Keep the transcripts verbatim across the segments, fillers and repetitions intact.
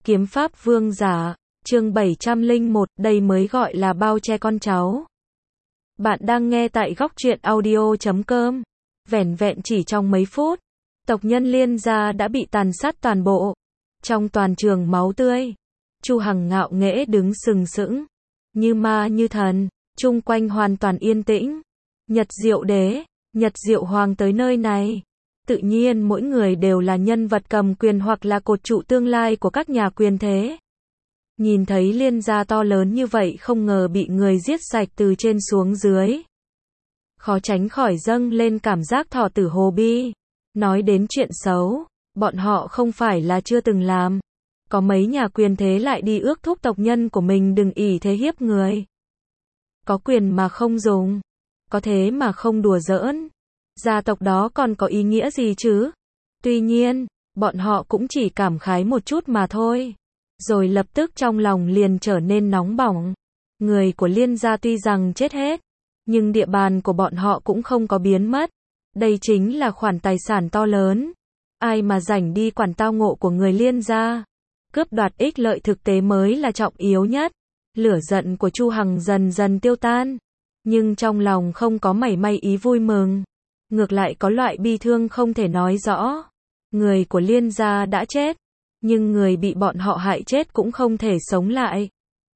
Kiếm pháp vương giả, chương bảy trăm lẻ một, đây mới gọi là bao che con cháu. Bạn đang nghe tại góc truyện audio chấm com. Vẻn vẹn chỉ trong mấy phút, tộc nhân Liên gia đã bị tàn sát toàn bộ. Trong toàn trường máu tươi, Chu Hằng ngạo nghễ đứng sừng sững, như ma như thần, chung quanh hoàn toàn yên tĩnh. Nhật Diệu Đế, Nhật Diệu Hoàng tới nơi này. Tự nhiên mỗi người đều là nhân vật cầm quyền hoặc là cột trụ tương lai của các nhà quyền thế. Nhìn thấy Liên gia to lớn như vậy không ngờ bị người giết sạch từ trên xuống dưới. Khó tránh khỏi dâng lên cảm giác thọ tử hồ bi. Nói đến chuyện xấu, bọn họ không phải là chưa từng làm. Có mấy nhà quyền thế lại đi ước thúc tộc nhân của mình đừng ỷ thế hiếp người. Có quyền mà không dùng, có thế mà không đùa giỡn. Gia tộc đó còn có ý nghĩa gì chứ? Tuy nhiên, bọn họ cũng chỉ cảm khái một chút mà thôi. Rồi lập tức trong lòng liền trở nên nóng bỏng. Người của Liên gia tuy rằng chết hết, nhưng địa bàn của bọn họ cũng không có biến mất. Đây chính là khoản tài sản to lớn. Ai mà rảnh đi quản tao ngộ của người Liên gia. Cướp đoạt ích lợi thực tế mới là trọng yếu nhất. Lửa giận của Chu Hằng dần dần tiêu tan. Nhưng trong lòng không có mảy may ý vui mừng. Ngược lại có loại bi thương không thể nói rõ. Người của Liên gia đã chết, nhưng người bị bọn họ hại chết cũng không thể sống lại.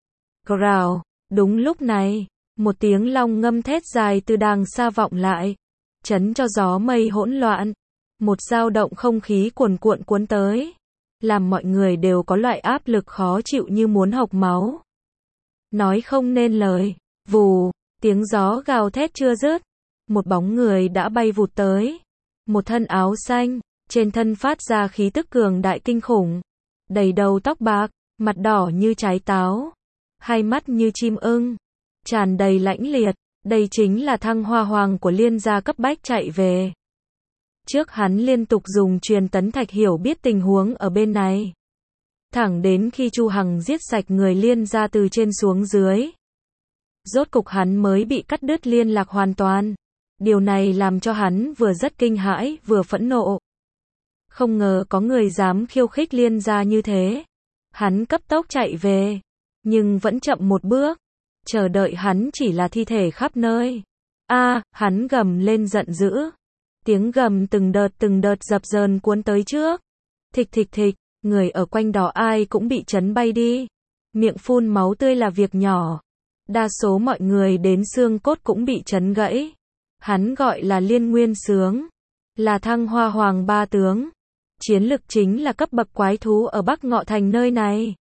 Gào, đúng lúc này, một tiếng long ngâm thét dài từ đàng xa vọng lại, chấn cho gió mây hỗn loạn. Một dao động không khí cuồn cuộn cuốn tới, làm mọi người đều có loại áp lực khó chịu như muốn hộc máu. Nói không nên lời, vù, tiếng gió gào thét chưa dứt. Một bóng người đã bay vụt tới. Một thân áo xanh, trên thân phát ra khí tức cường đại kinh khủng. Đầy đầu tóc bạc, mặt đỏ như trái táo, hai mắt như chim ưng, tràn đầy lãnh liệt. Đây chính là Thăng Hoa Hoàng của Liên gia cấp bách chạy về. Trước hắn liên tục dùng truyền tấn thạch hiểu biết tình huống ở bên này. Thẳng đến khi Chu Hằng giết sạch người Liên gia từ trên xuống dưới. Rốt cục hắn mới bị cắt đứt liên lạc hoàn toàn. Điều này làm cho hắn vừa rất kinh hãi, vừa phẫn nộ. Không ngờ có người dám khiêu khích Liên gia như thế. Hắn cấp tốc chạy về, nhưng vẫn chậm một bước. Chờ đợi hắn chỉ là thi thể khắp nơi. A, hắn gầm lên giận dữ. Tiếng gầm từng đợt từng đợt dập dờn cuốn tới trước. Thịch thịch thịch, người ở quanh đó ai cũng bị chấn bay đi. Miệng phun máu tươi là việc nhỏ. Đa số mọi người đến xương cốt cũng bị chấn gãy. Hắn gọi là Liên Nguyên Sướng, là Thăng Hoa Hoàng ba tướng. Chiến lực chính là cấp bậc quái thú ở Bắc Ngọ Thành nơi này.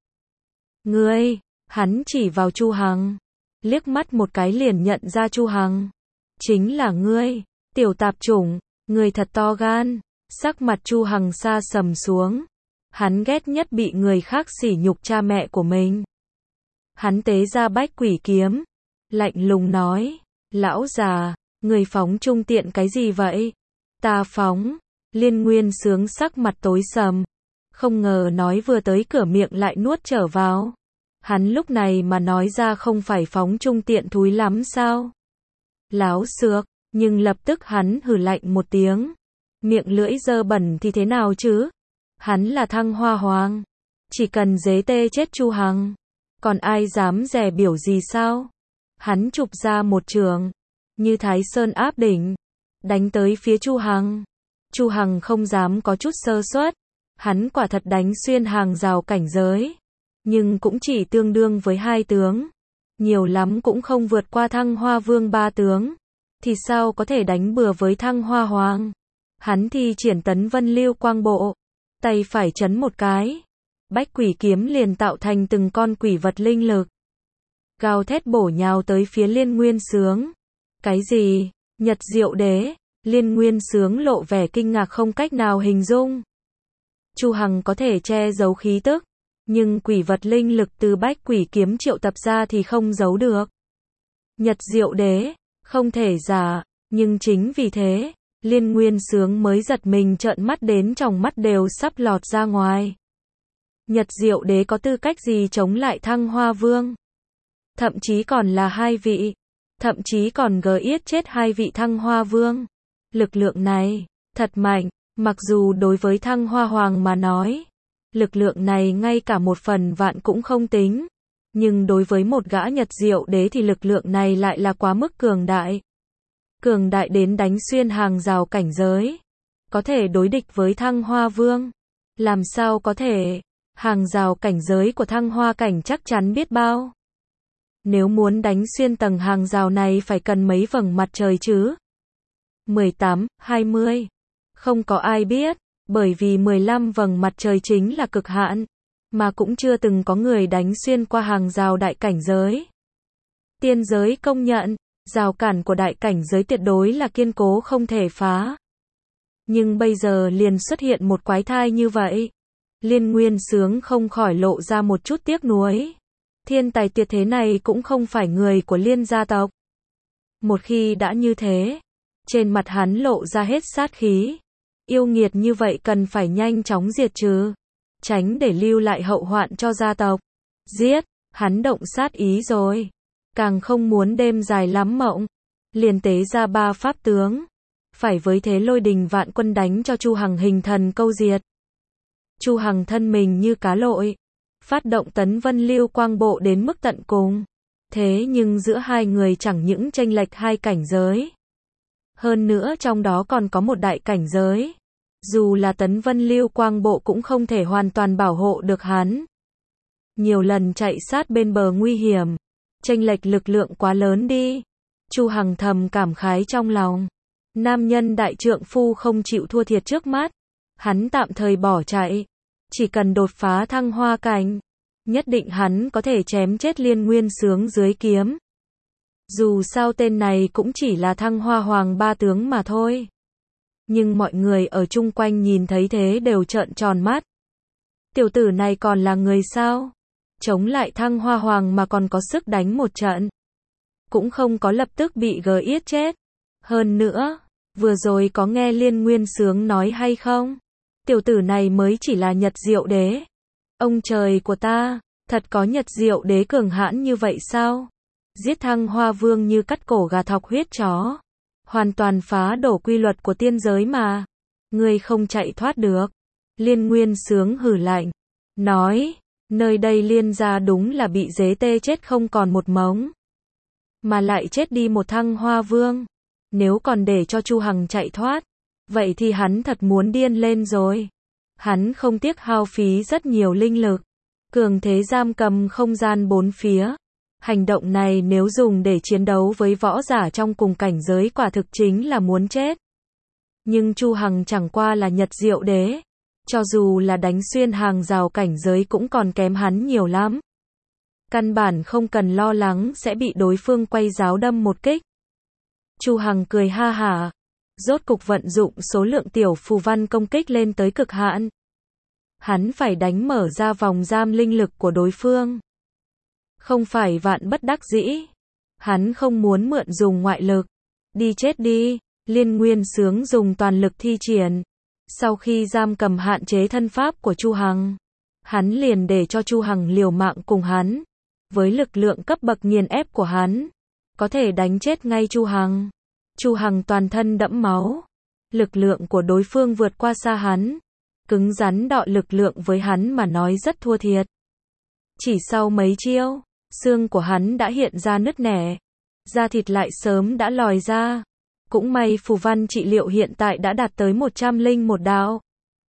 Ngươi, hắn chỉ vào Chu Hằng, liếc mắt một cái liền nhận ra Chu Hằng. Chính là ngươi, tiểu tạp chủng, ngươi thật to gan. Sắc mặt Chu Hằng sa sầm xuống. Hắn ghét nhất bị người khác sỉ nhục cha mẹ của mình. Hắn tế ra bách quỷ kiếm, lạnh lùng nói, lão già, người phóng trung tiện cái gì vậy? Ta phóng. Liên Nguyên Sướng sắc mặt tối sầm. Không ngờ nói vừa tới cửa miệng lại nuốt trở vào. Hắn lúc này mà nói ra không phải phóng trung tiện thúi lắm sao? Láo xược, nhưng lập tức hắn hừ lạnh một tiếng. Miệng lưỡi dơ bẩn thì thế nào chứ? Hắn là Thăng Hoa Hoàng. Chỉ cần dế tê chết Chu Hằng. Còn ai dám dè biểu gì sao? Hắn chụp ra một trường, như Thái Sơn áp đỉnh, đánh tới phía Chu Hằng. Chu Hằng không dám có chút sơ suất. Hắn quả thật đánh xuyên hàng rào cảnh giới, nhưng cũng chỉ tương đương với hai tướng. Nhiều lắm cũng không vượt qua Thăng Hoa Vương ba tướng. Thì sao có thể đánh bừa với Thăng Hoa Hoàng? Hắn thi triển tấn vân lưu quang bộ, tay phải chấn một cái. Bách quỷ kiếm liền tạo thành từng con quỷ vật linh lực. Gào thét bổ nhào tới phía Liên Nguyên Sướng. Cái gì? Nhật Diệu Đế? Liên Nguyên Sướng lộ vẻ kinh ngạc không cách nào hình dung. Chu Hằng có thể che giấu khí tức, nhưng quỷ vật linh lực từ bách quỷ kiếm triệu tập ra thì không giấu được. Nhật Diệu Đế, không thể giả, nhưng chính vì thế, Liên Nguyên Sướng mới giật mình trợn mắt đến tròng mắt đều sắp lọt ra ngoài. Nhật Diệu Đế có tư cách gì chống lại Thăng Hoa Vương? Thậm chí còn là hai vị. Thậm chí còn gờ yết chết hai vị Thăng Hoa Vương. Lực lượng này, thật mạnh, mặc dù đối với Thăng Hoa Hoàng mà nói, Lực lượng này ngay cả một phần vạn cũng không tính. Nhưng đối với một gã Nhật Diệu Đế thì lực lượng này lại là quá mức cường đại. Cường đại đến đánh xuyên hàng rào cảnh giới. Có thể đối địch với Thăng Hoa Vương. Làm sao có thể? Hàng rào cảnh giới của Thăng Hoa cảnh chắc chắn biết bao. Nếu muốn đánh xuyên tầng hàng rào này phải cần mấy vầng mặt trời chứ? mười tám, hai mươi. Không có ai biết, bởi vì mười lăm vầng mặt trời chính là cực hạn, mà cũng chưa từng có người đánh xuyên qua hàng rào đại cảnh giới. Tiên giới công nhận, rào cản của đại cảnh giới tuyệt đối là kiên cố không thể phá. Nhưng bây giờ liền xuất hiện một quái thai như vậy. Liên Nguyên Sướng không khỏi lộ ra một chút tiếc nuối. Thiên tài tuyệt thế này cũng không phải người của Liên gia tộc. Một khi đã như thế, trên mặt hắn lộ ra hết sát khí. Yêu nghiệt như vậy cần phải nhanh chóng diệt trừ, tránh để lưu lại hậu hoạn cho gia tộc. Giết, hắn động sát ý rồi. Càng không muốn đêm dài lắm mộng. Liền tế ra ba pháp tướng. Phải với thế lôi đình vạn quân đánh cho Chu Hằng hình thần câu diệt. Chu Hằng thân mình như cá lội. Phát động tấn vân lưu quang bộ đến mức tận cùng. Thế nhưng giữa hai người chẳng những chênh lệch hai cảnh giới. Hơn nữa trong đó còn có một đại cảnh giới. Dù là tấn vân lưu quang bộ cũng không thể hoàn toàn bảo hộ được hắn. Nhiều lần chạy sát bên bờ nguy hiểm. Chênh lệch lực lượng quá lớn đi. Chu Hằng thầm cảm khái trong lòng. Nam nhân đại trượng phu không chịu thua thiệt trước mắt. Hắn tạm thời bỏ chạy. Chỉ cần đột phá Thăng Hoa cảnh, nhất định hắn có thể chém chết Liên Nguyên Sướng dưới kiếm. Dù sao tên này cũng chỉ là Thăng Hoa Hoàng ba tướng mà thôi. Nhưng mọi người ở chung quanh nhìn thấy thế đều trợn tròn mắt. Tiểu tử này còn là người sao? Chống lại Thăng Hoa Hoàng mà còn có sức đánh một trận. Cũng không có lập tức bị gờ yết chết. Hơn nữa, vừa rồi có nghe Liên Nguyên Sướng nói hay không? Tiểu tử này mới chỉ là Nhật Diệu Đế. Ông trời của ta, thật có Nhật Diệu Đế cường hãn như vậy sao? Giết Thăng Hoa Vương như cắt cổ gà thọc huyết chó. Hoàn toàn phá đổ quy luật của tiên giới mà. Ngươi không chạy thoát được. Liên Nguyên Sướng hừ lạnh. Nói, nơi đây Liên gia đúng là bị dế tê chết không còn một mống. Mà lại chết đi một Thăng Hoa Vương. Nếu còn để cho Chu Hằng chạy thoát, vậy thì hắn thật muốn điên lên rồi. Hắn không tiếc hao phí rất nhiều linh lực. Cường thế giam cầm không gian bốn phía. Hành động này nếu dùng để chiến đấu với võ giả trong cùng cảnh giới quả thực chính là muốn chết. Nhưng Chu Hằng chẳng qua là Nhật Diệu Đế. Cho dù là đánh xuyên hàng rào cảnh giới cũng còn kém hắn nhiều lắm. Căn bản không cần lo lắng sẽ bị đối phương quay giáo đâm một kích. Chu Hằng cười ha hả. Rốt cục vận dụng số lượng tiểu phù văn công kích lên tới cực hạn. Hắn phải đánh mở ra vòng giam linh lực của đối phương. Không phải vạn bất đắc dĩ. Hắn không muốn mượn dùng ngoại lực. Đi chết đi. Liên Nguyên Sướng dùng toàn lực thi triển. Sau khi giam cầm hạn chế thân pháp của Chu Hằng, hắn liền để cho Chu Hằng liều mạng cùng hắn. Với lực lượng cấp bậc nghiền ép của hắn, có thể đánh chết ngay Chu Hằng. Chu Hằng toàn thân đẫm máu. Lực lượng của đối phương vượt qua xa hắn. Cứng rắn đọ lực lượng với hắn mà nói rất thua thiệt. Chỉ sau mấy chiêu, xương của hắn đã hiện ra nứt nẻ. Da thịt lại sớm đã lòi ra. Cũng may phù văn trị liệu hiện tại đã đạt tới một trăm linh một đạo.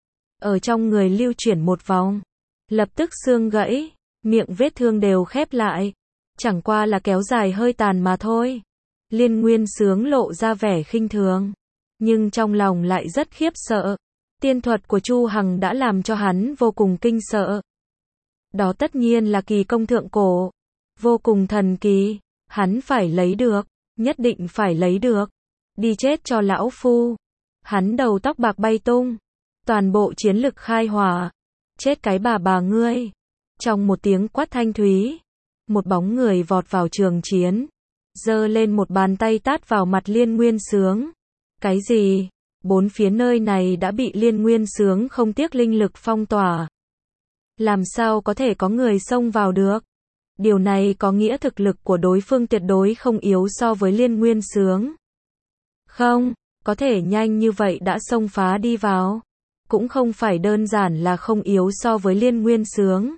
Ở trong người lưu chuyển một vòng. Lập tức xương gãy, miệng vết thương đều khép lại. Chẳng qua là kéo dài hơi tàn mà thôi. Liên Nguyên Sướng lộ ra vẻ khinh thường. Nhưng trong lòng lại rất khiếp sợ. Tiên thuật của Chu Hằng đã làm cho hắn vô cùng kinh sợ. Đó tất nhiên là kỳ công thượng cổ. Vô cùng thần kỳ. Hắn phải lấy được. Nhất định phải lấy được. Đi chết cho lão phu. Hắn đầu tóc bạc bay tung. Toàn bộ chiến lực khai hỏa. Chết cái bà bà ngươi. Trong một tiếng quát thanh thúy, một bóng người vọt vào trường chiến. Giơ lên một bàn tay tát vào mặt Liên Nguyên Sướng. Cái gì? Bốn phía nơi này đã bị Liên Nguyên Sướng không tiếc linh lực phong tỏa. Làm sao có thể có người xông vào được? Điều này có nghĩa thực lực của đối phương tuyệt đối không yếu so với Liên Nguyên Sướng. Không, có thể nhanh như vậy đã xông phá đi vào. cũng không phải đơn giản là không yếu so với Liên Nguyên Sướng,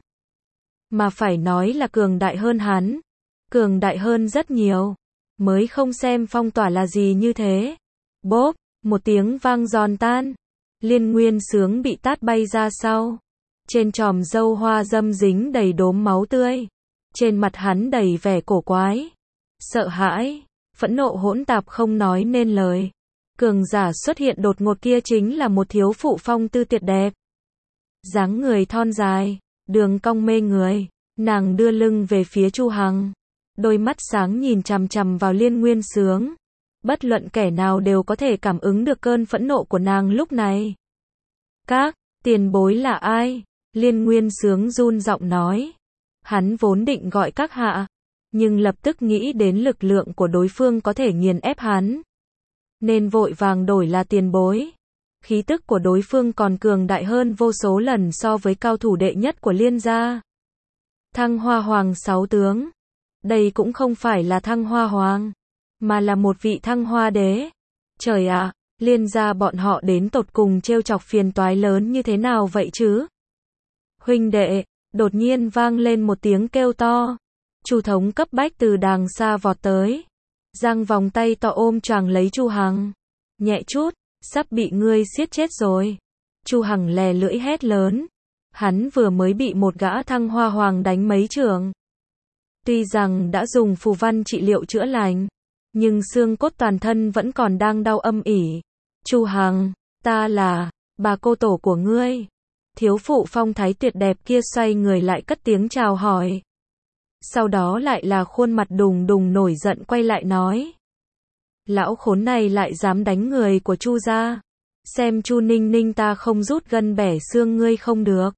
mà phải nói là cường đại hơn hắn, cường đại hơn rất nhiều, mới không xem phong tỏa là gì như thế. Bốp, một tiếng vang giòn tan, Liên Nguyên Sướng bị tát bay ra sau, trên tròm râu hoa dâm dính đầy đốm máu tươi, trên mặt hắn đầy vẻ cổ quái, sợ hãi, phẫn nộ hỗn tạp không nói nên lời. Cường giả xuất hiện đột ngột kia chính là một thiếu phụ phong tư tuyệt đẹp, dáng người thon dài, đường cong mê người, nàng đưa lưng về phía Chu Hằng, đôi mắt sáng nhìn chằm chằm vào Liên Nguyên Sướng, bất luận kẻ nào đều có thể cảm ứng được cơn phẫn nộ của nàng lúc này. Các tiền bối là ai? Liên Nguyên Sướng run giọng nói. Hắn vốn định gọi các hạ, nhưng lập tức nghĩ đến lực lượng của đối phương có thể nghiền ép hắn, nên vội vàng đổi là tiền bối. Khí tức của đối phương còn cường đại hơn vô số lần so với cao thủ đệ nhất của Liên gia. Thăng Hoa Hoàng sáu tướng. Đây cũng không phải là Thăng Hoa Hoàng, mà là một vị Thăng Hoa Đế. Trời ạ, Liên gia bọn họ đến tột cùng trêu chọc phiền toái lớn như thế nào vậy chứ? Huynh đệ, đột nhiên vang lên một tiếng kêu to. Chu Thống cấp bách từ đàng xa vọt tới, giang vòng tay to ôm choàng lấy Chu Hằng. Nhẹ chút, sắp bị ngươi siết chết rồi. Chu Hằng lè lưỡi hét lớn. Hắn vừa mới bị một gã Thăng Hoa Hoàng đánh mấy trường. Tuy rằng đã dùng phù văn trị liệu chữa lành, nhưng xương cốt toàn thân vẫn còn đang đau âm ỉ. Chu Hằng, ta là bà cô tổ của ngươi. Thiếu phụ phong thái tuyệt đẹp kia xoay người lại cất tiếng chào hỏi. Sau đó lại là khuôn mặt đùng đùng nổi giận quay lại nói. Lão khốn này lại dám đánh người của Chu gia. Xem Chu Ninh Ninh ta không rút gân bẻ xương ngươi không được.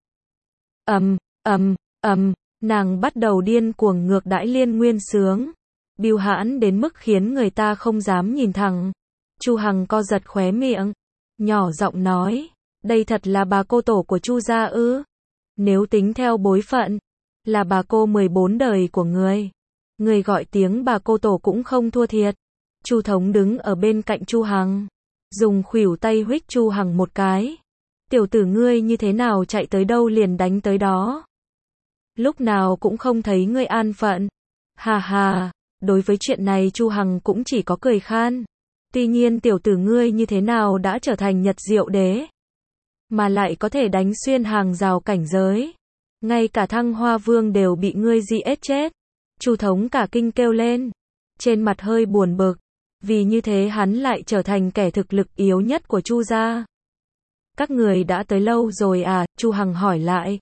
Ầm, ầm, ầm, nàng bắt đầu điên cuồng ngược đãi Liên Nguyên Sướng. Bưu hãn đến mức khiến người ta không dám nhìn thẳng. Chu Hằng co giật khóe miệng, nhỏ giọng nói, đây thật là bà cô tổ của Chu gia ư? Nếu tính theo bối phận, là bà cô mười bốn đời của người. Người gọi tiếng bà cô tổ cũng không thua thiệt. Chu Thống đứng ở bên cạnh Chu Hằng, dùng khuỷu tay huých Chu Hằng một cái. Tiểu tử ngươi như thế nào chạy tới đâu liền đánh tới đó. Lúc nào cũng không thấy ngươi an phận. Hà hà, đối với chuyện này Chu Hằng cũng chỉ có cười khan. Tuy nhiên tiểu tử ngươi như thế nào đã trở thành Nhật Diệu Đế, mà lại có thể đánh xuyên hàng rào cảnh giới. Ngay cả Thăng Hoa Vương đều bị ngươi giết chết. Chu Thống cả kinh kêu lên, trên mặt hơi buồn bực, vì như thế hắn lại trở thành kẻ thực lực yếu nhất của Chu gia. Các người đã tới lâu rồi à? Chu Hằng hỏi lại.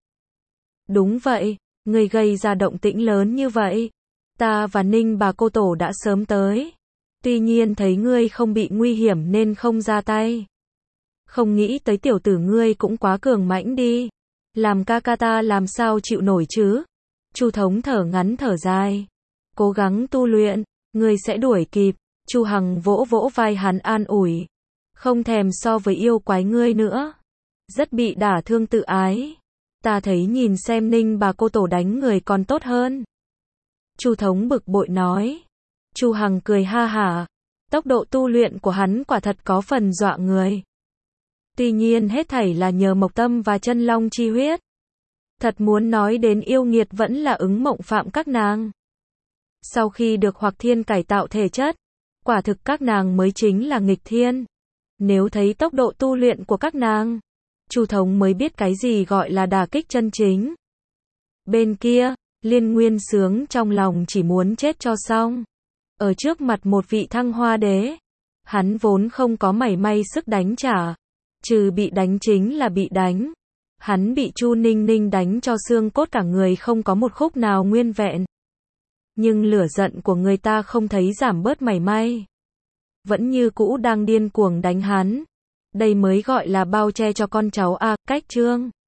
Đúng vậy, người gây ra động tĩnh lớn như vậy. Ta và Ninh bà cô tổ đã sớm tới. Tuy nhiên thấy ngươi không bị nguy hiểm nên không ra tay. Không nghĩ tới tiểu tử ngươi cũng quá cường mãnh đi. Làm ca ca ta làm sao chịu nổi chứ? Chu Thống thở ngắn thở dài. Cố gắng tu luyện, ngươi sẽ đuổi kịp. Chu Hằng vỗ vỗ vai hắn an ủi. Không thèm so với yêu quái ngươi nữa. Rất bị đả thương tự ái. Ta thấy nhìn xem Ninh bà cô tổ đánh người còn tốt hơn. Chu Thống bực bội nói. Chu Hằng cười ha hả. Tốc độ tu luyện của hắn quả thật có phần dọa người. Tuy nhiên hết thảy là nhờ Mộc Tâm và Chân Long chi huyết. Thật muốn nói đến yêu nghiệt vẫn là ứng mộng phạm các nàng. Sau khi được Hoặc Thiên cải tạo thể chất, quả thực các nàng mới chính là nghịch thiên. Nếu thấy tốc độ tu luyện của các nàng, Chu Thống mới biết cái gì gọi là đả kích chân chính. Bên kia, Liên Nguyên Sướng trong lòng chỉ muốn chết cho xong. Ở trước mặt một vị Thăng Hoa Đế, hắn vốn không có mảy may sức đánh trả. Trừ bị đánh chính là bị đánh. Hắn bị Chu Ninh Ninh đánh cho xương cốt cả người không có một khúc nào nguyên vẹn. Nhưng lửa giận của người ta không thấy giảm bớt mảy may. Vẫn như cũ đang điên cuồng đánh hắn. Đây mới gọi là bao che cho con cháu a. Cách chương